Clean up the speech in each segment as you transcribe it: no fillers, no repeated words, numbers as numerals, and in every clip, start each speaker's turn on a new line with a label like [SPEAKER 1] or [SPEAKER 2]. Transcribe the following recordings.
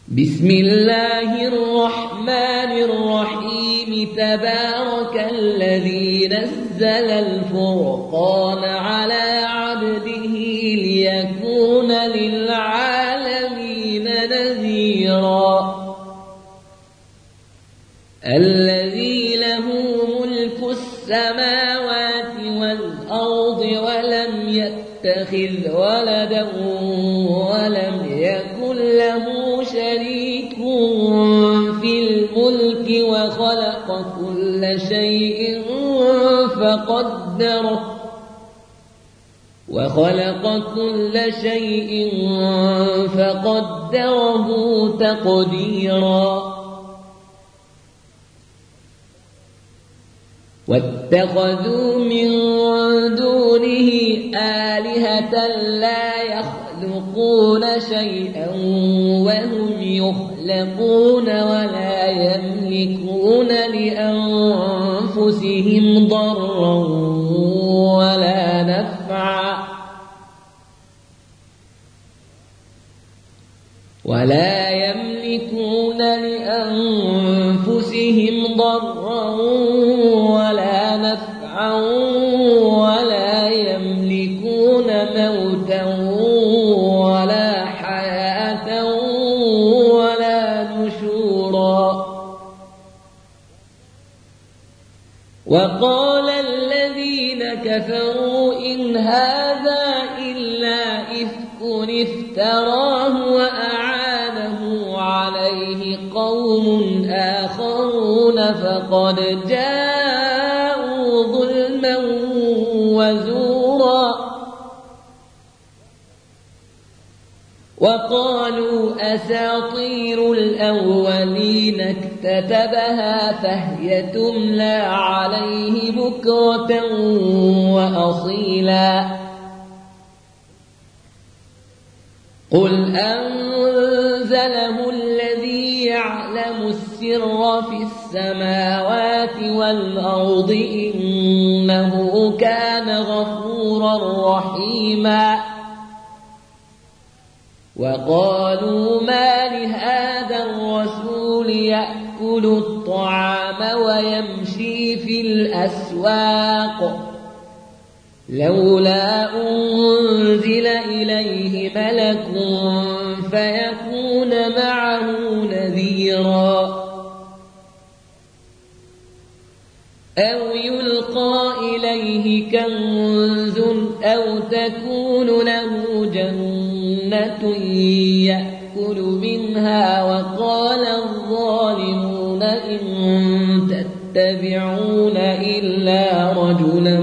[SPEAKER 1] بسم الله الرحمن الرحيم تبارك الذي نزل الفرقان على عبده ليكون للعالمين نذيرا الذي له ملك السماوات والأرض ولم يتخذ ولدا ولم يكن له شريك في الملك وخلق كل شيء فقدره تقديرا واتخذوا من دونه آلهة لا يخلقون شيئا وهم يخلقون ولا يملكون لأنفسهم ضرا ولا نفعا ولا يملكون موتا ولا حياة ولا نشورا وقال الذين كفروا إن هذا إلا إفك افتراه وأعانه عليه قوم آخرون فقد جاءوا ظلما وزورا وقالوا أساطير الأولين اكتتبها فهي تملى عليه بكرة وأصيلا قل أنزله الذي يعلم السر في السماوات والأرض إنه كان غفورا رحيما وقالوا ما لهذا الرسول يأكل الطعام ويمشي في الأسواق لولا أنزل إليه ملك فيكون معه نذيرا أو يلقى إليه كنز أو تكون له جنة يأكل منها وقال الظالمون إن تتبعون إلا رجلا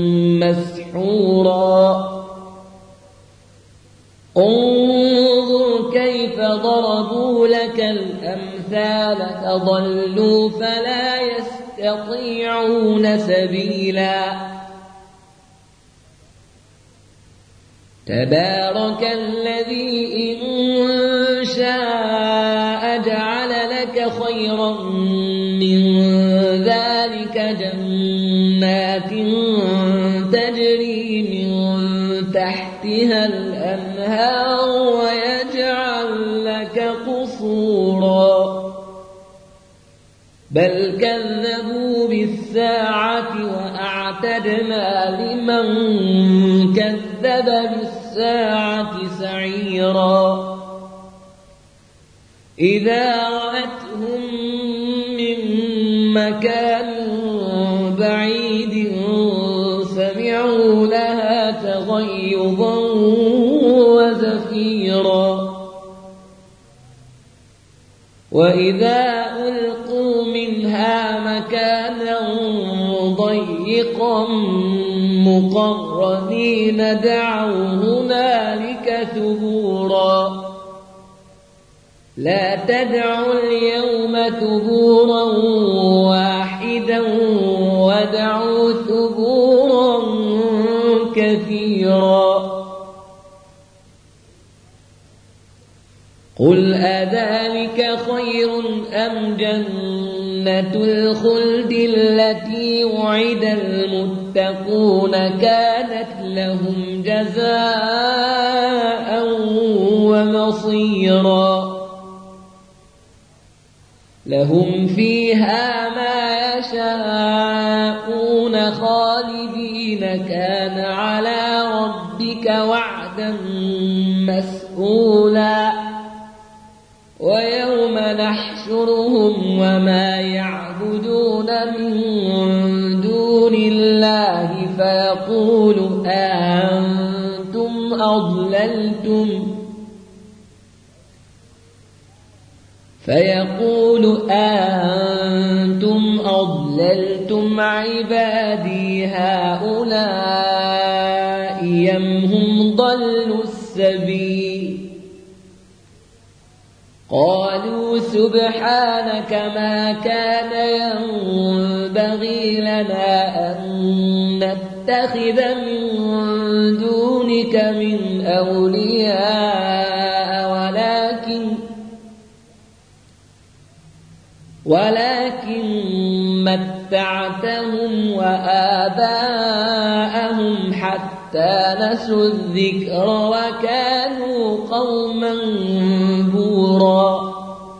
[SPEAKER 1] مسحورا انظر كيف ضربوا لك الأمثال فضلوا فلا يستطيعون سبيلا تبارك الذي إن شاء جعل لك خيرا من ذلك جنات تجري من تحتها الأنهار ويجعل لك قصورا بل كذبوا بالساعة وأعتدنا لمن كذب بالساعة سعيرا إذا رأتهم من مكان بعيد سمعوا لها تغيظا وزفيرا وإذا ألقوا منها مكانا ضيقا مقرنين دعوا هنالك ثبورا لا تدعوا اليوم ثبورا واحدا ودعوا ثبورا كثيرا قل أذلك خير أم جنة الخلد التي وعد المتقون كانت لهم جزاء ومصيرا لهم فيها ما يشاءون خالدين كان على ربك وعدا مسئولا ويوم نحشرهم وما يعبدون من دون الله فيقول أأنتم أضللتم عبادي هؤلاء أم هم ضلوا السبيل قالوا سبحانك ما كان ينبغي لنا أن نتخذ من دونك من أولياء ولكن متعتهم وآباءهم حتى نسوا الذكر وكانوا قوما بورا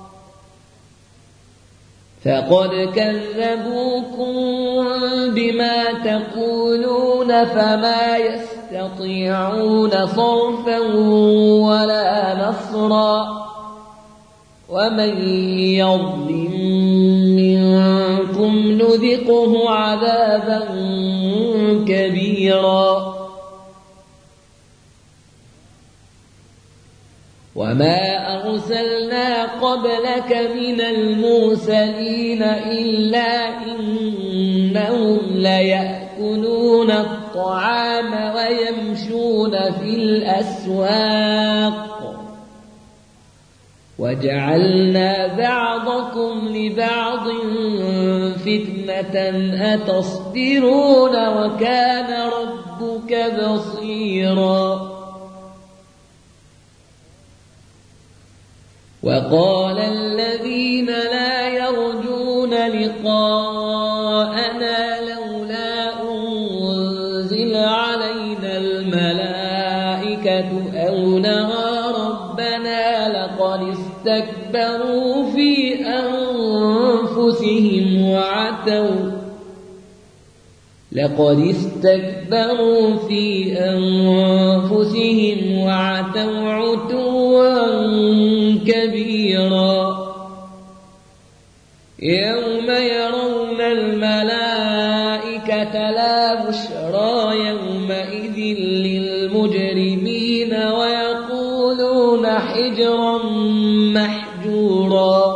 [SPEAKER 1] فقد كذبوكم بما تقولون فما يستطيعون صرفا ولا نصرا ومن يظلم منكم نذقه عذابا كبيرا وما أرسلنا قبلك من المرسلين إلا إنهم ليأكلون الطعام ويمشون في الأسواق وجعلنا بعضكم لبعض فتنة أتصبرون وكان ربك بصيرا وقال الذين لا يرجون لقاءنا لولا أنزل علينا الملائكة أو نرى ربنا استكبروا في أنفسهم وعتوا عتوا كبيرا يوم يرون الملائكة لا بشرى يومئذ للمجرمين ويقولون حجرا محجورا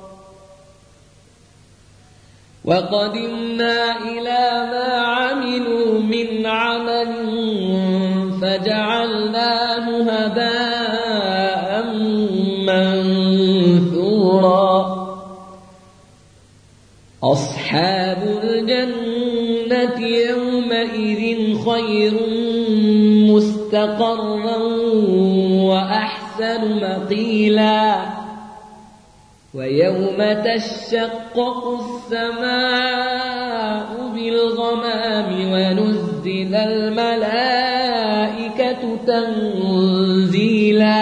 [SPEAKER 1] وقدمنا إلى ما عملوا من عمل فجعلناه هباء منثورا أصحاب الجنة يومئذ خير مستقرا وأحسن مقيلا ويوم تشقق السماء بالغمام ونزل الملائكة تنزيلا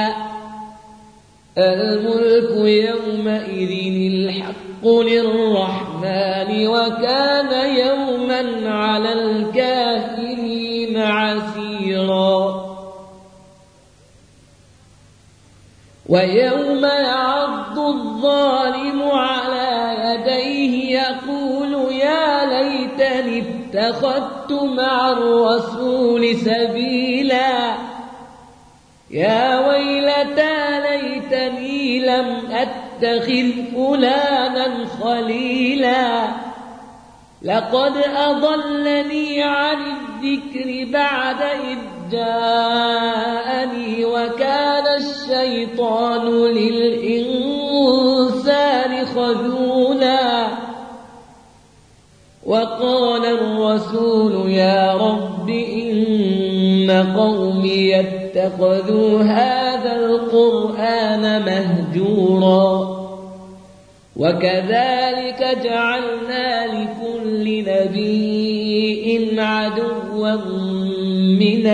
[SPEAKER 1] الملك يومئذ الحق للرحمن وكان يوما على الكافرين عسيرا ويوم يعض الظالم على يديه يقول يا ليتني اتخذت مع الرسول سبيلا يا ويلتى ليتني لم أتخذ فلانا خليلا لقد أضلني عن الذكر بعد إذ جاءني وكان الشيطان للإنسان خذولا وقال الرسول يا رب إن قومي اتخذوا هذا القرآن مهجورا وكذلك جعلنا لكل نبي عدوا من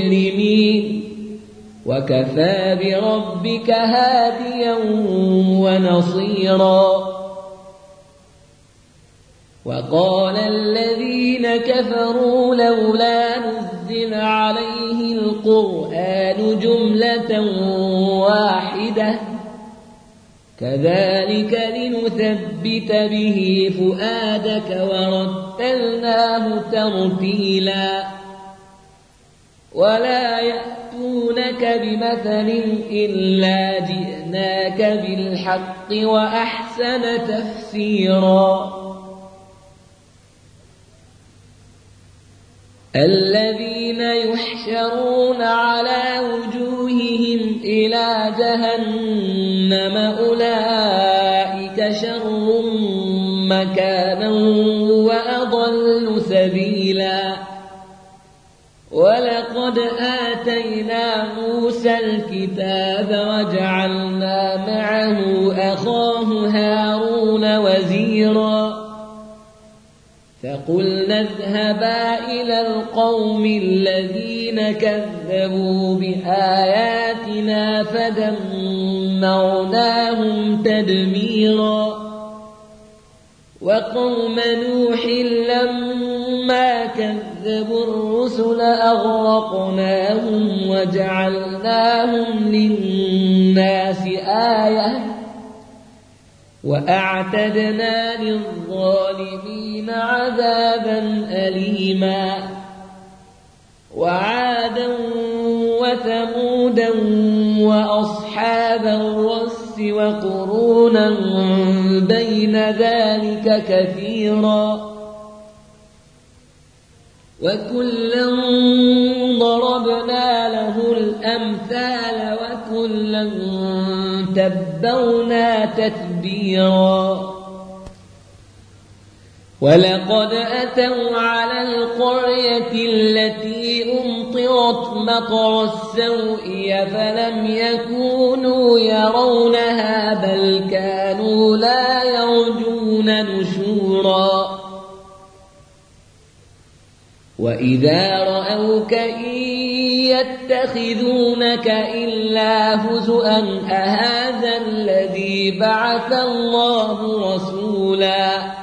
[SPEAKER 1] المجرمين وكفى بربك هاديا ونصيرا. وقال الذين كفروا لولا نزل عليه القرآن جملة واحدة كذلك لنثبت به فؤادك ورتلناه ترتيلا. ولا يأتونك بمثل إلا جئناك بالحق وأحسن تفسيرا. الذين يحشرون على وجوههم إلى جهنم أولئك شر مكانا وأضل سبيلا. ولقد آتينا موسى الكتاب وجعلنا معه أخاه هارون وزيرا. فقلنا اذهبا إلى القوم الذين كذبوا بآياتنا فدمرناهم تدميرا. وقوم نوح لما كذبوا الرسل أغرقناهم وجعلناهم للناس آية وأعتدنا للظالمين عذابا أليما. وعادا وثمودا وأصحاب الرس وقرونا بين ذلك كثيرا. وكلا ضربنا له الأمثال وكلا تبرنا تتبيرا. ولقد أتوا على القرية التي أمطرت مطر السوء فلم يكونوا يرونها بل كانوا لا يرجون نشورا. وإذا رأوك إن يتخذونك إلا هزؤا أهذا الذي بعث الله رسولا.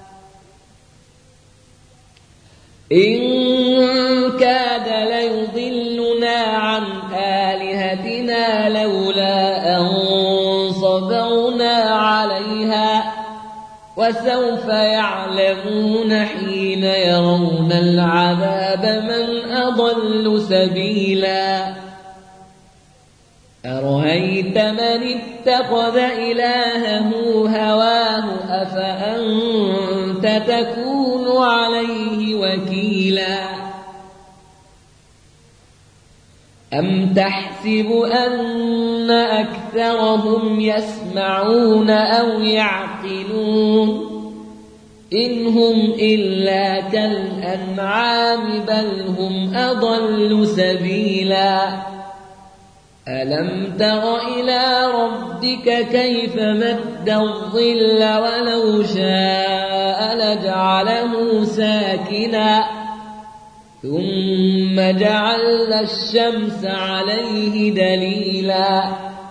[SPEAKER 1] إن كاد ليضلنا عن آلهتنا لولا أن صبرنا عليها وسوف يعلمون حين يرون العذاب من أضل سبيلا. أرأيت من اتخذ إلهه هواه أفأنت تكون عليه وكيلا. أم تحسب أن أكثرهم يسمعون أو يعقلون إن هم إلا كالأنعام بل هم أضل سبيلا. ألم تر إلى ربك كيف مد الظل ولو شاء لجعله ساكنا ثم جعلنا الشمس عليه دليلا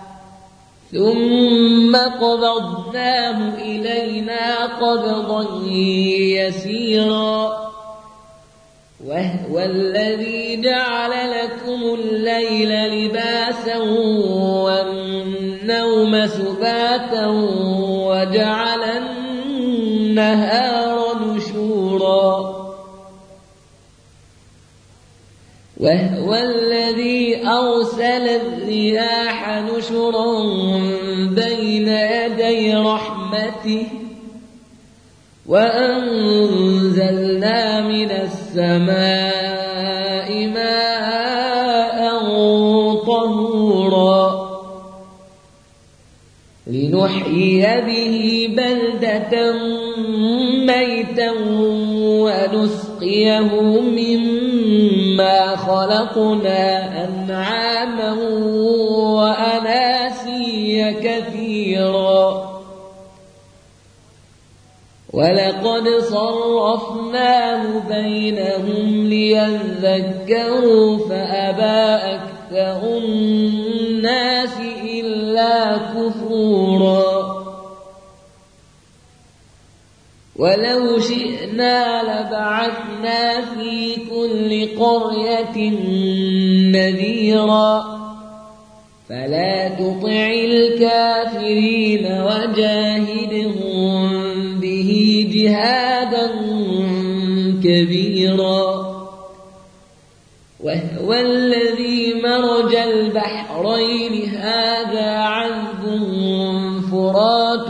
[SPEAKER 1] ثم قبضناه إلينا قبضا يسيرا. وهو الذي جعل لكم الليل لباسا والنوم سباتا وجعل النهار نشورا. وهو الذي أرسل الرياح نشرا بين يدي رحمته وأنزلنا من السماء ماء طهورا لنحيي به بلدة ميتا ونسقيه مما خلقنا أنعاما وأناسيا كثيرا. ولقد صرفناه بينهم ليذكروا فأبى أكثر الناس إلا نفورا ولو شئنا لبعثنا في كل قرية نذيرا فلا تطع الكافرين وجاهدهم به جهادا كبيرا وهو الذي مرج البحرين هذا عذب فرات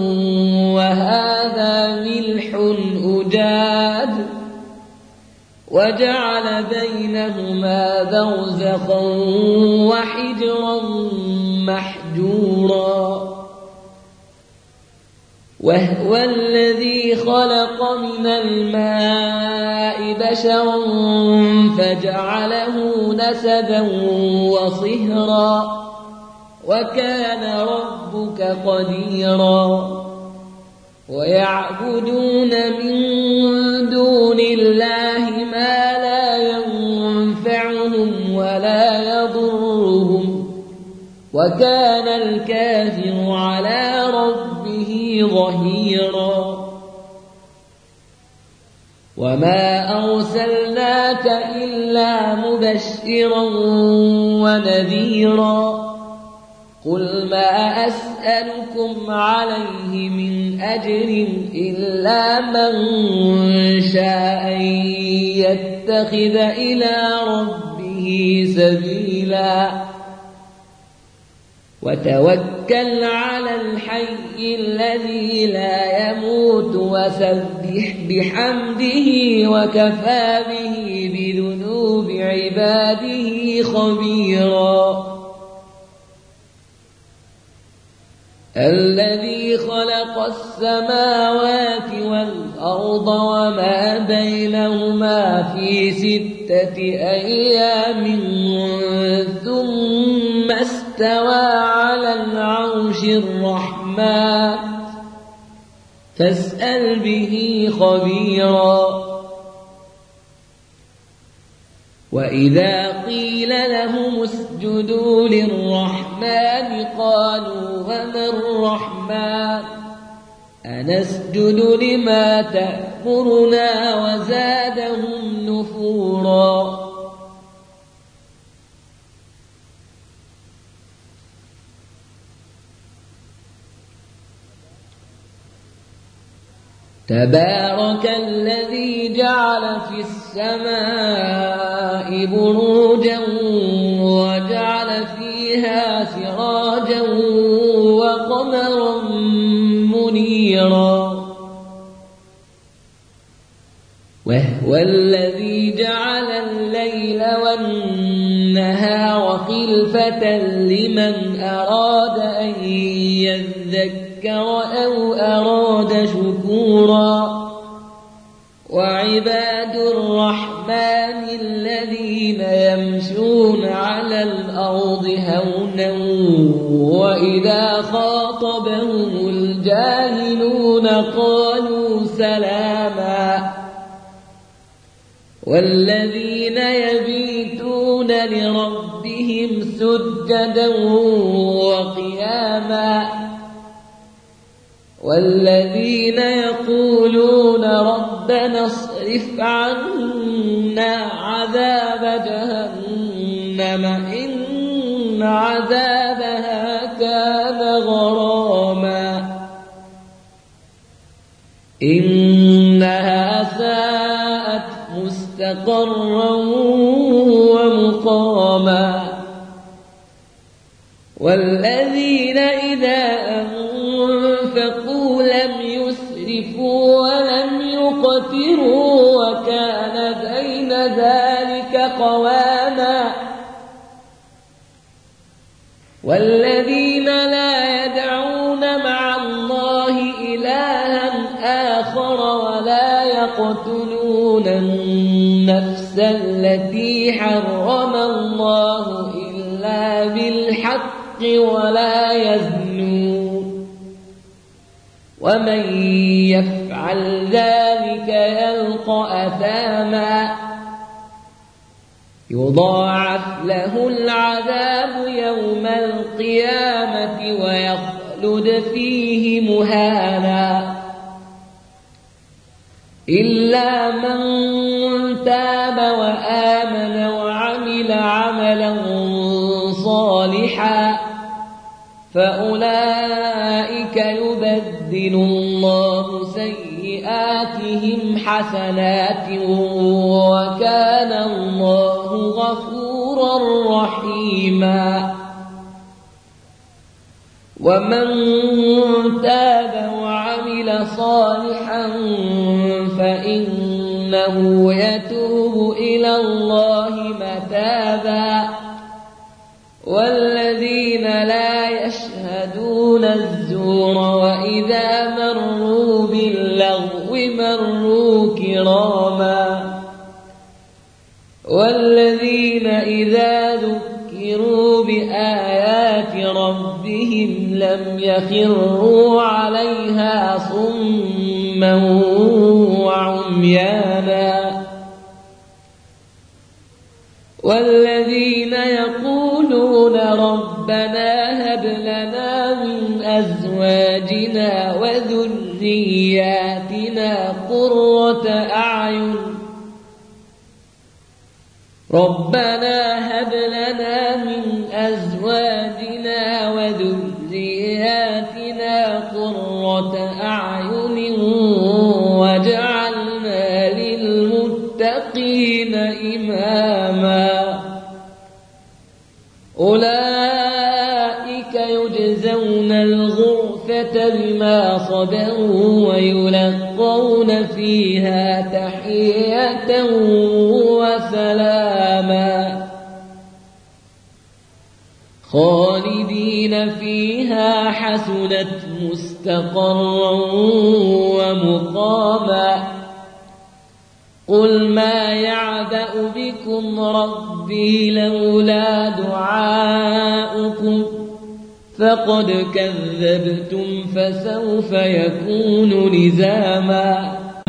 [SPEAKER 1] وهذا ملح أجاج وجعل بينهما برزخا وحجرا محجورا وهو الذي خلق من الماء بشرا فجعله نسبا وصهرا وكان ربك قديرا ويعبدون من دون الله ما لا ينفعهم ولا يضرهم وكان الكافر على ربه ظهيرا وما أرسلناك إلا مبشرا ونذيرا قل ما أسألكم عليه من أجر إلا من شاء يتخذ إلى ربه سبيلا وتوكل على الحي الذي لا يموت وسبح بحمده وكفى به بذنوب عباده خبيرا الذي خلق السماوات والأرض وما بينهما في 6 أيام ثم استوى على العرش الرحمن فاسأل به خبيرا وإذا قيل لهم اسجدوا للرحمن قالوا وما الرحمن أنسجد لما تأمرنا وزادهم نفورا تبارك الذي جعل في السماء بروجا وجعل فيها سراجا وقمرا منيرا وهو الذي جعل الليل والنهار خلفة لمن أراد أن يذكر أو أراد شكورا وعباد الرحمن الذين يمشون على الأرض هونا وإذا خاطبهم الجاهلون قالوا سلاما والذين يبيتون لربهم سجدا وقياما والذين يقولون ربنا اصرف عنا عذاب جهنم إن عذابها كان غراما إنها ساءت مستقرا ومقاما والذين إذا أنفقوا لم يسرفوا ولم يقتروا وكان بين ذلك قواما والذين لا يدعون مع الله إلها آخر ولا يقتلون النفس التي حرم الله إلا بالحق ولا يزنون ومن يفعل ذلك يلقى أثاما يضاعف له العذاب يوم القيامة ويخلد فيه مهانا إلا من تاب وآمن وعمل عملا صالحا فأولئك يبدل الله سيئاتهم حسنات وكان الله غفورا رحيما ومن تاب وعمل صالحا فإنه يتوب إلى الله متابا والذين لا يشهدون الزور وإذا مروا باللغو مروا كراما والذين إذا ذكروا بآيات ربهم لم يخروا عليها صما وعميانا والذين يقولون ربنا هب لنا من أزواجنا وذرياتنا قرة أعين واجعلنا للمتقين إماما أولئك يجزون الغرفة بما صبروا ويلقون فيها تحية وسلاما خالدين فيها حسنت مستقرا ومقاما قل ما يعبأ بكم ربي لولا دعاؤكم فقد كذبتم فسوف يكون لزاما